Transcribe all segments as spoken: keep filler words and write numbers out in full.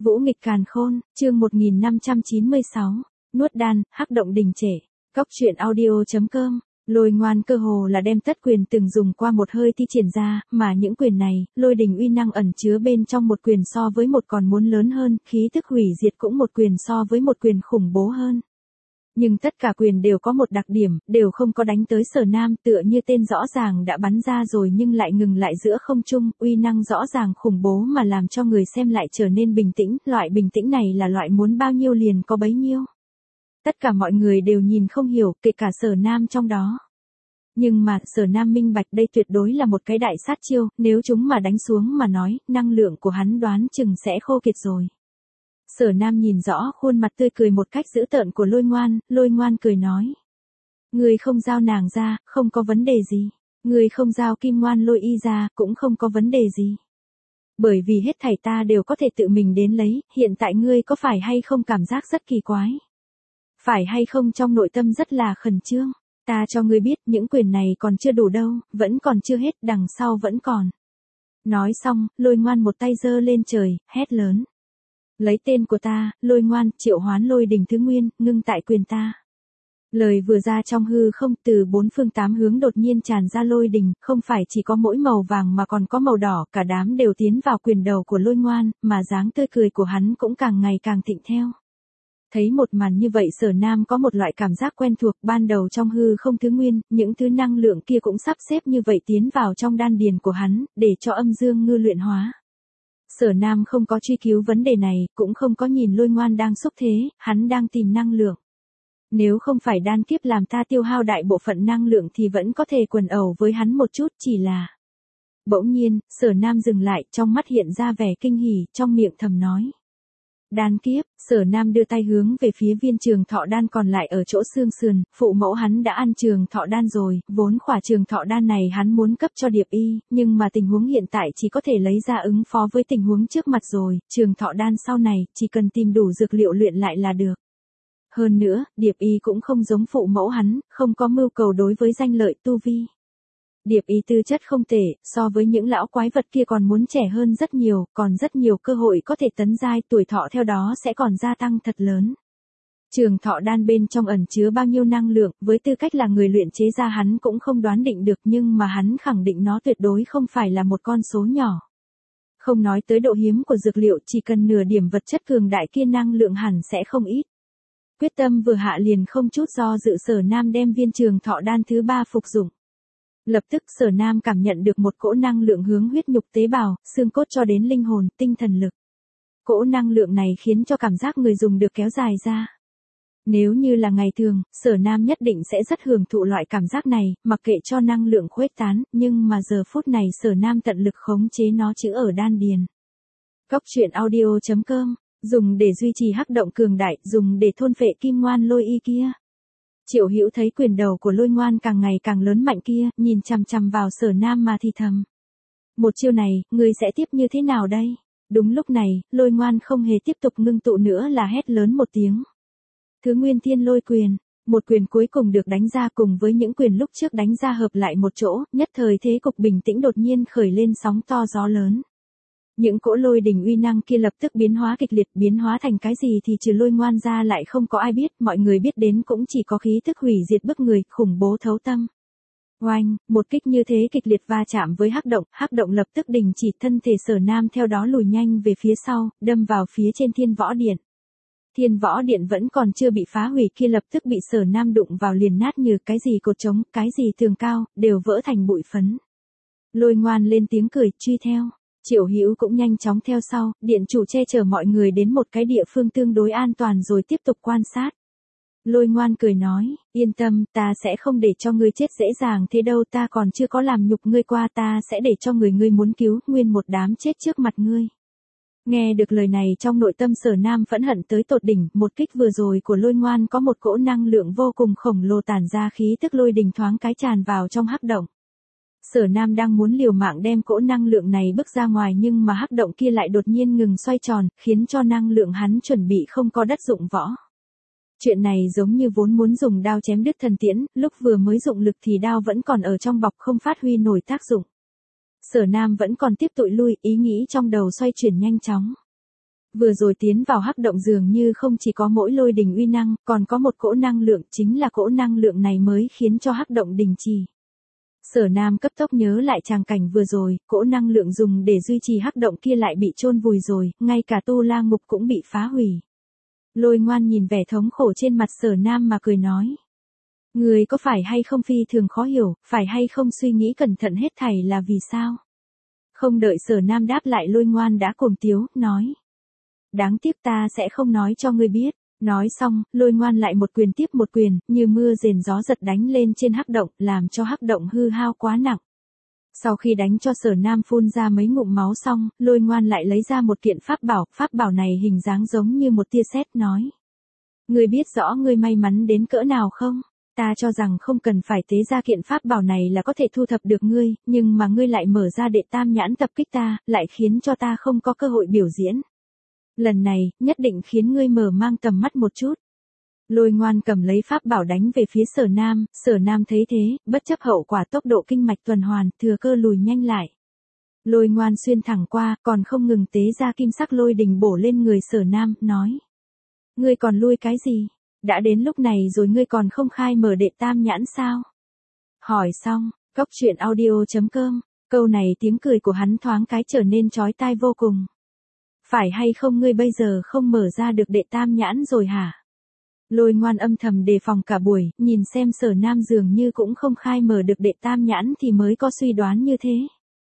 Vũ nghịch càn khôn, chương một nghìn năm trăm chín mươi sáu, nuốt đan, hắc động đình trệ. Cóc truyện audio.com, Lôi Ngoan cơ hồ là đem tất quyền từng dùng qua một hơi thi triển ra, mà những quyền này, lôi đình uy năng ẩn chứa bên trong một quyền so với một còn muốn lớn hơn, khí tức hủy diệt cũng một quyền so với một quyền khủng bố hơn. Nhưng tất cả quyền đều có một đặc điểm, đều không có đánh tới Sở Nam, tựa như tên rõ ràng đã bắn ra rồi nhưng lại ngừng lại giữa không trung, uy năng rõ ràng khủng bố mà làm cho người xem lại trở nên bình tĩnh, loại bình tĩnh này là loại muốn bao nhiêu liền có bấy nhiêu. Tất cả mọi người đều nhìn không hiểu, kể cả Sở Nam trong đó. Nhưng mà, Sở Nam minh bạch đây tuyệt đối là một cái đại sát chiêu, nếu chúng mà đánh xuống mà nói, năng lượng của hắn đoán chừng sẽ khô kiệt rồi. Sở Nam nhìn rõ khuôn mặt tươi cười một cách dữ tợn của Lôi Ngoan, Lôi Ngoan cười nói. Người không giao nàng ra, không có vấn đề gì. Người không giao Kim Ngoan Lôi Y ra, cũng không có vấn đề gì. Bởi vì hết thảy ta đều có thể tự mình đến lấy, hiện tại ngươi có phải hay không cảm giác rất kỳ quái? Phải hay không trong nội tâm rất là khẩn trương? Ta cho ngươi biết những quyền này còn chưa đủ đâu, vẫn còn chưa hết, đằng sau vẫn còn. Nói xong, Lôi Ngoan một tay giơ lên trời, hét lớn. Lấy tên của ta, Lôi Ngoan, triệu hoán lôi đình thứ nguyên, ngưng tại quyền ta. Lời vừa ra trong hư không, từ bốn phương tám hướng đột nhiên tràn ra lôi đình, không phải chỉ có mỗi màu vàng mà còn có màu đỏ, cả đám đều tiến vào quyền đầu của Lôi Ngoan, mà dáng tươi cười của hắn cũng càng ngày càng thịnh theo. Thấy một màn như vậy Sở Nam có một loại cảm giác quen thuộc, ban đầu trong hư không thứ nguyên, những thứ năng lượng kia cũng sắp xếp như vậy tiến vào trong đan điền của hắn, để cho âm dương ngư luyện hóa. Sở Nam không có truy cứu vấn đề này, cũng không có nhìn Lôi Ngoan đang xúc thế, hắn đang tìm năng lượng. Nếu không phải đan kiếp làm ta tiêu hao đại bộ phận năng lượng thì vẫn có thể quần ẩu với hắn một chút, chỉ là... Bỗng nhiên, Sở Nam dừng lại, trong mắt hiện ra vẻ kinh hỉ, trong miệng thầm nói. Đan kiếp, Sở Nam đưa tay hướng về phía viên trường thọ đan còn lại ở chỗ xương sườn, phụ mẫu hắn đã ăn trường thọ đan rồi, vốn khỏa trường thọ đan này hắn muốn cấp cho Điệp Y, nhưng mà tình huống hiện tại chỉ có thể lấy ra ứng phó với tình huống trước mặt rồi, trường thọ đan sau này, chỉ cần tìm đủ dược liệu luyện lại là được. Hơn nữa, Điệp Y cũng không giống phụ mẫu hắn, không có mưu cầu đối với danh lợi tu vi. Điệp Y tư chất không tệ, so với những lão quái vật kia còn muốn trẻ hơn rất nhiều, còn rất nhiều cơ hội có thể tấn giai, tuổi thọ theo đó sẽ còn gia tăng thật lớn. Trường thọ đan bên trong ẩn chứa bao nhiêu năng lượng, với tư cách là người luyện chế ra hắn cũng không đoán định được nhưng mà hắn khẳng định nó tuyệt đối không phải là một con số nhỏ. Không nói tới độ hiếm của dược liệu, chỉ cần nửa điểm vật chất cường đại kia năng lượng hẳn sẽ không ít. Quyết tâm vừa hạ liền không chút do dự Sở Nam đem viên trường thọ đan thứ ba phục dụng. Lập tức Sở Nam cảm nhận được một cỗ năng lượng hướng huyết nhục tế bào, xương cốt cho đến linh hồn, tinh thần lực. Cỗ năng lượng này khiến cho cảm giác người dùng được kéo dài ra. Nếu như là ngày thường, Sở Nam nhất định sẽ rất hưởng thụ loại cảm giác này, mặc kệ cho năng lượng khuếch tán, nhưng mà giờ phút này Sở Nam tận lực khống chế nó chữ ở đan điền. Cóc truyện audio.com, dùng để duy trì hắc động cường đại, dùng để thôn phệ Kim Ngoan Lôi Y kia. Triệu Hữu thấy quyền đầu của Lôi Ngoan càng ngày càng lớn mạnh kia, nhìn chằm chằm vào Sở Nam mà thì thầm. Một chiêu này, ngươi sẽ tiếp như thế nào đây? Đúng lúc này, Lôi Ngoan không hề tiếp tục ngưng tụ nữa là hét lớn một tiếng. Thứ Nguyên Thiên Lôi Quyền, một quyền cuối cùng được đánh ra cùng với những quyền lúc trước đánh ra hợp lại một chỗ, nhất thời thế cục bình tĩnh đột nhiên khởi lên sóng to gió lớn. Những cỗ lôi đình uy năng kia lập tức biến hóa kịch liệt, biến hóa thành cái gì thì trừ Lôi Ngoan ra lại không có ai biết, mọi người biết đến cũng chỉ có khí tức hủy diệt bức người, khủng bố thấu tâm. Oanh, một kích như thế kịch liệt va chạm với hắc động, hắc động lập tức đình chỉ, thân thể Sở Nam theo đó lùi nhanh về phía sau, đâm vào phía trên Thiên Võ Điện. Thiên Võ Điện vẫn còn chưa bị phá hủy kia lập tức bị Sở Nam đụng vào liền nát như cái gì cột trống, cái gì tường cao, đều vỡ thành bụi phấn. Lôi Ngoan lên tiếng cười, truy theo. Triệu Hữu cũng nhanh chóng theo sau, điện chủ che chở mọi người đến một cái địa phương tương đối an toàn rồi tiếp tục quan sát. Lôi Ngoan cười nói, yên tâm, ta sẽ không để cho ngươi chết dễ dàng thế đâu, ta còn chưa có làm nhục ngươi qua, ta sẽ để cho người ngươi muốn cứu, nguyên một đám chết trước mặt ngươi. Nghe được lời này trong nội tâm Sở Nam phẫn hận tới tột đỉnh, một kích vừa rồi của Lôi Ngoan có một cỗ năng lượng vô cùng khổng lồ tản ra khí tức lôi đình thoáng cái tràn vào trong hắc động. Sở Nam đang muốn liều mạng đem cỗ năng lượng này bước ra ngoài nhưng mà hắc động kia lại đột nhiên ngừng xoay tròn, khiến cho năng lượng hắn chuẩn bị không có đất dụng võ. Chuyện này giống như vốn muốn dùng đao chém đứt thần tiễn, lúc vừa mới dụng lực thì đao vẫn còn ở trong bọc không phát huy nổi tác dụng. Sở Nam vẫn còn tiếp tục lui, ý nghĩ trong đầu xoay chuyển nhanh chóng. Vừa rồi tiến vào hắc động dường như không chỉ có mỗi lôi đình uy năng, còn có một cỗ năng lượng, chính là cỗ năng lượng này mới khiến cho hắc động đình trì. Sở Nam cấp tốc nhớ lại tràng cảnh vừa rồi, cỗ năng lượng dùng để duy trì hắc động kia lại bị chôn vùi rồi, ngay cả tu la ngục cũng bị phá hủy. Lôi Ngoan nhìn vẻ thống khổ trên mặt Sở Nam mà cười nói. Người có phải hay không phi thường khó hiểu, phải hay không suy nghĩ cẩn thận hết thảy là vì sao? Không đợi Sở Nam đáp lại, Lôi Ngoan đã cuồng tiếu, nói. Đáng tiếc ta sẽ không nói cho ngươi biết. Nói xong, Lôi Ngoan lại một quyền tiếp một quyền, như mưa rền gió giật đánh lên trên hắc động, làm cho hắc động hư hao quá nặng. Sau khi đánh cho Sở Nam phun ra mấy ngụm máu xong, Lôi Ngoan lại lấy ra một kiện pháp bảo, pháp bảo này hình dáng giống như một tia sét, nói. Ngươi biết rõ ngươi may mắn đến cỡ nào không? Ta cho rằng không cần phải tế ra kiện pháp bảo này là có thể thu thập được ngươi, nhưng mà ngươi lại mở ra đệ tam nhãn tập kích ta, lại khiến cho ta không có cơ hội biểu diễn. Lần này, nhất định khiến ngươi mở mang tầm mắt một chút. Lôi Ngoan cầm lấy pháp bảo đánh về phía Sở Nam, Sở Nam thấy thế, bất chấp hậu quả tốc độ kinh mạch tuần hoàn, thừa cơ lùi nhanh lại. Lôi Ngoan xuyên thẳng qua, còn không ngừng tế ra kim sắc lôi đình bổ lên người Sở Nam, nói. Ngươi còn lui cái gì? Đã đến lúc này rồi ngươi còn không khai mở đệ tam nhãn sao? Hỏi xong, cốc truyện audio chấm com, câu này tiếng cười của hắn thoáng cái trở nên chói tai vô cùng. Phải hay không ngươi bây giờ không mở ra được đệ tam nhãn rồi hả? Lôi Ngoan âm thầm đề phòng cả buổi, nhìn xem Sở Nam dường như cũng không khai mở được đệ tam nhãn thì mới có suy đoán như thế.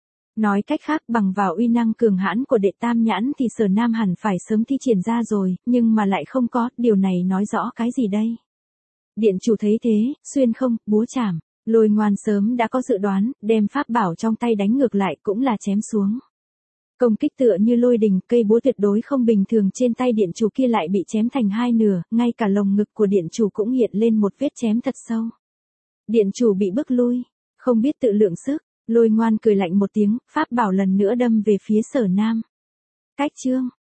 Nói cách khác, bằng vào uy năng cường hãn của đệ tam nhãn thì Sở Nam hẳn phải sớm thi triển ra rồi, nhưng mà lại không có, điều này nói rõ cái gì đây? Điện chủ thấy thế, xuyên không, búa chảm, Lôi Ngoan sớm đã có dự đoán, đem pháp bảo trong tay đánh ngược lại cũng là chém xuống. Công kích tựa như lôi đình, cây búa tuyệt đối không bình thường trên tay điện chủ kia lại bị chém thành hai nửa, ngay cả lồng ngực của điện chủ cũng hiện lên một vết chém thật sâu. Điện chủ bị bức lui, không biết tự lượng sức, Lôi Ngoan cười lạnh một tiếng, pháp bảo lần nữa đâm về phía Sở Nam. Cách chương